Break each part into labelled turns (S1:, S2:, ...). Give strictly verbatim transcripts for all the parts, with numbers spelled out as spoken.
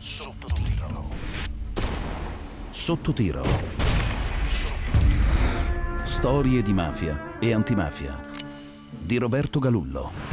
S1: Sotto tiro.
S2: Sotto tiro. Storie di mafia e antimafia di Roberto Galullo.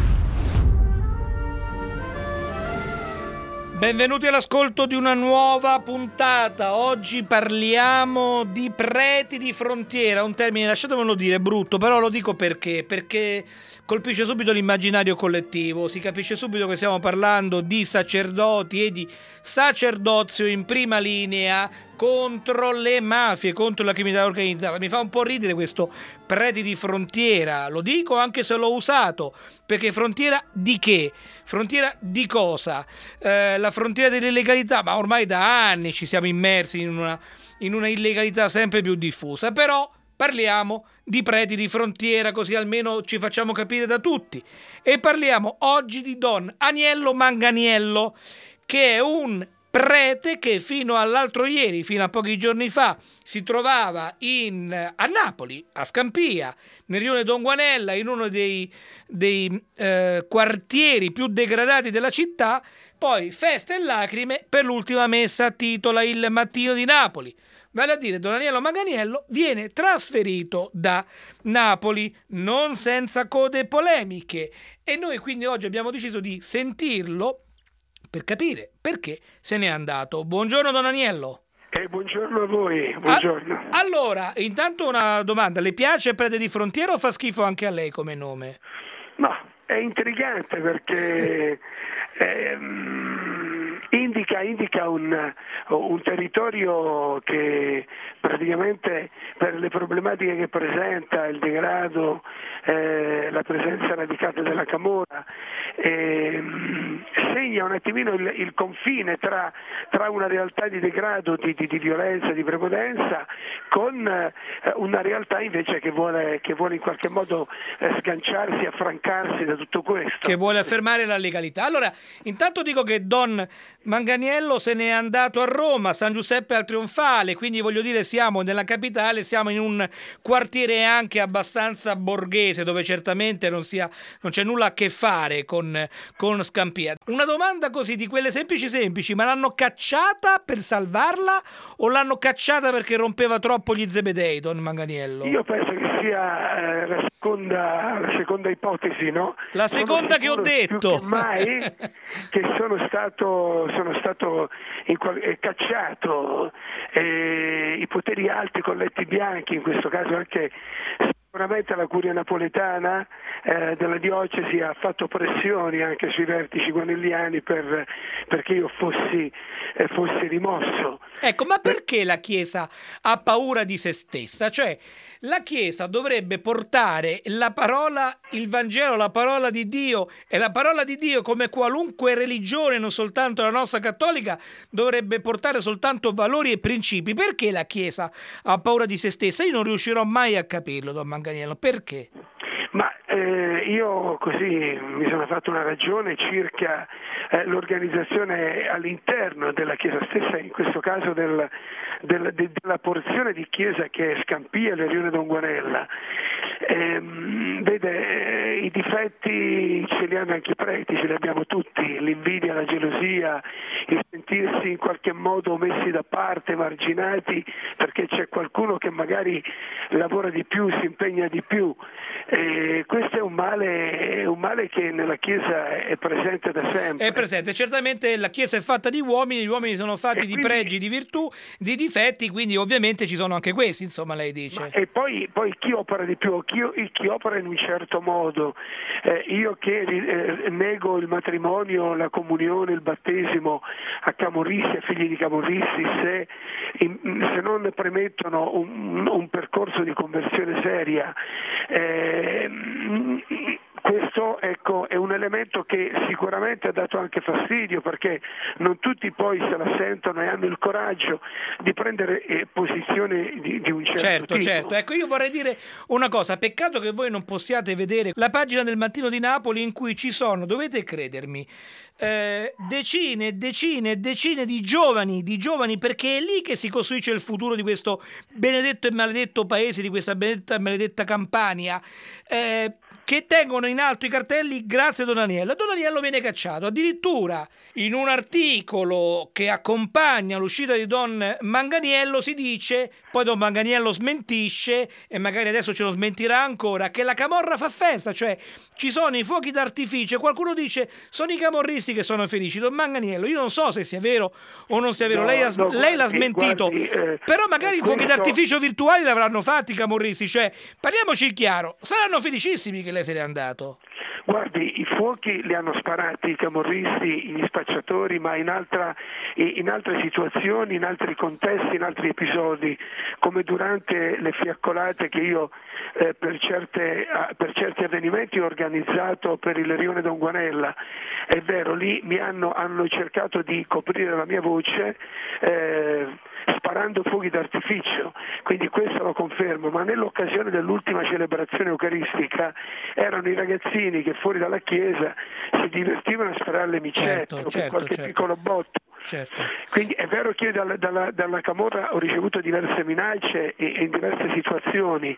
S3: Benvenuti all'ascolto di una nuova puntata. Oggi parliamo di preti di frontiera, un termine, lasciatemelo dire, brutto, però lo dico perché, perché colpisce subito l'immaginario collettivo, si capisce subito che stiamo parlando di sacerdoti e di sacerdozio in prima linea contro le mafie, contro la criminalità organizzata. Mi fa un po' ridere questo preti di frontiera, lo dico anche se l'ho usato, perché frontiera di che? Frontiera di cosa? Eh, la frontiera dell'illegalità, ma ormai da anni ci siamo immersi in una, in una illegalità sempre più diffusa, però parliamo di preti di frontiera, così almeno ci facciamo capire da tutti. E parliamo oggi di Don Aniello Manganiello, che è un prete che fino all'altro ieri, fino a pochi giorni fa, si trovava in, a Napoli, a Scampia, nel rione Don Guanella, in uno dei, dei eh, quartieri più degradati della città. Poi feste e lacrime per l'ultima messa, titola Il Mattino di Napoli. Vale a dire, Don Aniello Manganiello viene trasferito da Napoli, non senza code e polemiche. E noi quindi oggi abbiamo deciso di sentirlo per capire perché se n'è andato. Buongiorno Don Aniello.
S4: Eh, buongiorno a voi, buongiorno.
S3: A- allora, intanto una domanda, le piace Prete di Frontiera o fa schifo anche a lei come nome?
S4: No, è intrigante perché ehm, indica, indica un, un territorio che praticamente per le problematiche che presenta, il degrado, eh, la presenza radicata della camorra, ehm, segna un attimino il, il confine tra, tra una realtà di degrado, di, di, di violenza, di prepotenza, con eh, una realtà invece che vuole, che vuole in qualche modo eh, sganciarsi, affrancarsi da tutto questo.
S3: Che vuole affermare la legalità. Allora, intanto dico che Don Manganiello se n'è andato a Roma, San Giuseppe al Trionfale, quindi voglio dire siamo nella capitale, siamo in un quartiere anche abbastanza borghese, dove certamente non, sia, non c'è nulla a che fare con, con Scampia. Una domanda così, di quelle semplici semplici, ma l'hanno cacciata per salvarla o l'hanno cacciata perché rompeva troppo gli zebedei, Don Manganiello?
S4: Io penso che sia eh, la, seconda, la seconda ipotesi, no?
S3: La seconda che ho detto.
S4: Più che mai che sono stato, sono stato in, eh, cacciato, eh, i poteri alti colletti bianchi, in questo caso anche sicuramente la curia napoletana eh, della diocesi ha fatto pressioni anche sui vertici guanelliani per, perché io fossi, eh, fossi rimosso.
S3: Ecco, ma perché la Chiesa ha paura di se stessa? Cioè, la Chiesa dovrebbe portare la parola, il Vangelo, la parola di Dio, e la parola di Dio, come qualunque religione, non soltanto la nostra cattolica, dovrebbe portare soltanto valori e principi. Perché la Chiesa ha paura di se stessa? Io non riuscirò mai a capirlo, Don Manganiello. Perché?
S4: Ma eh, io così mi sono fatto una ragione circa eh, l'organizzazione all'interno della Chiesa stessa, in questo caso del, del, de, della porzione di Chiesa che è Scampia e il rione Don Guanella. Eh, vede, eh, i difetti ce li hanno anche i preti, ce li abbiamo tutti, l'invidia, la gelosia, il sentirsi in qualche modo messi da parte, marginati, perché c'è qualcuno che magari lavora di più, si impegna di più. Eh, questo è un male, è un male che nella Chiesa è presente da sempre.
S3: È presente, certamente la Chiesa è fatta di uomini, gli uomini sono fatti
S4: e
S3: di
S4: quindi,
S3: pregi, di virtù, di difetti, quindi ovviamente ci sono anche questi, insomma, lei dice.
S4: Ma, e poi, poi chi opera di più, chi, chi opera in un certo modo, eh, io che eh, nego il matrimonio, la comunione, il battesimo a camorristi, a figli di camorristi, se, in, se non premettono un, un percorso di conversione seria, eh, questo ecco, è un elemento che sicuramente ha dato anche fastidio, perché non tutti poi se la sentono e hanno il coraggio di prendere eh, posizione di, di un certo,
S3: certo
S4: tipo.
S3: Certo, ecco, io vorrei dire una cosa, peccato che voi non possiate vedere la pagina del Mattino di Napoli in cui ci sono, dovete credermi, eh, decine e decine e decine di giovani, di giovani, perché è lì che si costruisce il futuro di questo benedetto e maledetto paese, di questa benedetta e maledetta Campania, eh, che tengono in alto i cartelli grazie a Don Aniello. Don Aniello viene cacciato. Addirittura in un articolo che accompagna l'uscita di Don Manganiello si dice, poi Don Manganiello smentisce e magari adesso ce lo smentirà ancora, che la camorra fa festa, cioè ci sono i fuochi d'artificio. Qualcuno dice sono i camorristi che sono felici. Don Manganiello, io non so se sia vero o non sia vero, no, lei, ha, no, lei guardi, l'ha smentito, guardi, eh, però magari questo... i fuochi d'artificio virtuali l'avranno fatti i camorristi, cioè parliamoci chiaro, saranno felicissimi che lei se n'è andato.
S4: Guardi, i fuochi li hanno sparati i camorristi, gli spacciatori, ma in, altra, in altre situazioni, in altri contesti, in altri episodi, come durante le fiaccolate che io eh, per, certe, per certi avvenimenti ho organizzato per il rione Don Guanella. È vero, lì mi hanno, hanno cercato di coprire la mia voce eh, sparando fuochi d'artificio, quindi questo lo confermo, ma nell'occasione dell'ultima celebrazione eucaristica erano i ragazzini che fuori dalla chiesa si divertivano a sparare le micette, certo, o
S3: certo,
S4: qualche
S3: certo.
S4: piccolo botto.
S3: Certo.
S4: Quindi è vero che io dalla, dalla, dalla Camorra ho ricevuto diverse minacce e, e in diverse situazioni,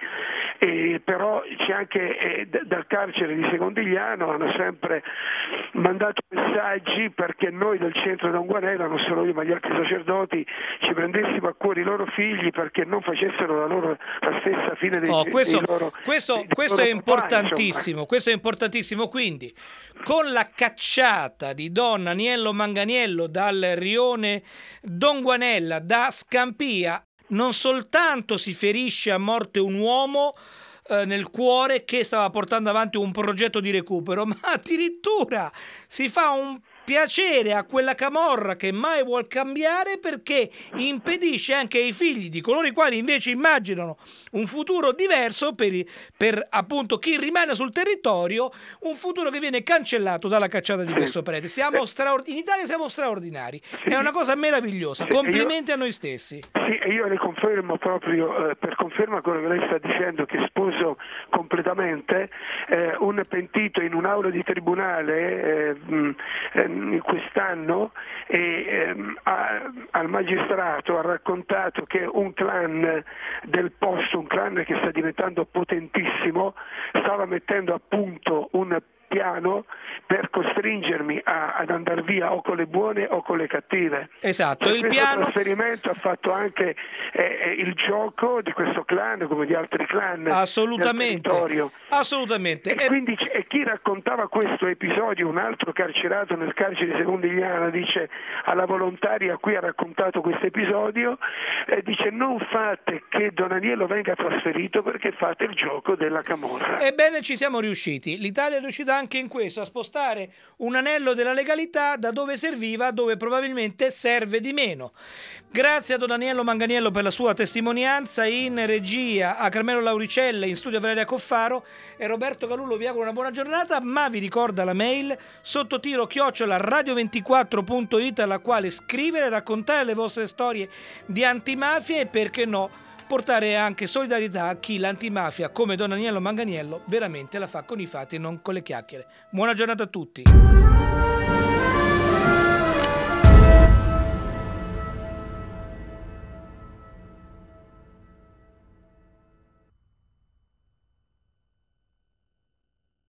S4: e però c'è anche eh, d- dal carcere di Secondigliano hanno sempre mandato messaggi perché noi del centro Don Guanella, non solo io ma gli altri sacerdoti, ci prendessimo a cuore i loro figli perché non facessero la loro la stessa fine dei,
S3: oh, questo,
S4: dei loro
S3: questo,
S4: dei,
S3: questo
S4: dei
S3: è
S4: loro
S3: importantissimo
S4: papà,
S3: questo è importantissimo. Quindi con la cacciata di Don Aniello Manganiello dal rione Don Guanella, da Scampia, non soltanto si ferisce a morte un uomo eh, nel cuore che stava portando avanti un progetto di recupero, ma addirittura si fa un piacere a quella camorra che mai vuol cambiare, perché impedisce anche ai figli di coloro i quali invece immaginano un futuro diverso per, per appunto chi rimane sul territorio, un futuro che viene cancellato dalla cacciata di questo prete. Siamo straord- in Italia siamo straordinari, è una cosa meravigliosa, complimenti a noi stessi.
S4: Sì, e io le confermo proprio, eh, per conferma quello che lei sta dicendo, che sposo completamente eh, un pentito in un'aula di tribunale eh, mh, eh, quest'anno e ehm, ha, al magistrato ha raccontato che un clan del posto, un clan che sta diventando potentissimo, stava mettendo a punto un piano per costringermi a, ad andare via o con le buone o con le cattive.
S3: Esatto,
S4: per
S3: il
S4: questo
S3: piano
S4: trasferimento ha fatto anche eh, il gioco di questo clan come di altri clan.
S3: Assolutamente, assolutamente.
S4: E, e quindi e chi raccontava questo episodio, un altro carcerato nel carcere di Secondigliano, dice alla volontaria a cui ha raccontato questo episodio, eh, dice non fate che Don Aniello venga trasferito perché fate il gioco della camorra.
S3: Ebbene, ci siamo riusciti, l'Italia è riuscita anche in questo, a spostare un anello della legalità da dove serviva a dove probabilmente serve di meno. Grazie a Don Aniello Manganiello per la sua testimonianza. In regia a Carmelo Lauricella, in studio Valeria Coffaro e Roberto Galullo vi auguro una buona giornata, ma vi ricorda la mail sottotiro chiocciola radio ventiquattro punto it alla quale scrivere, raccontare le vostre storie di antimafia e, perché no, portare anche solidarietà a chi l'antimafia come Don Aniello Manganiello veramente la fa con i fatti e non con le chiacchiere. Buona giornata a tutti.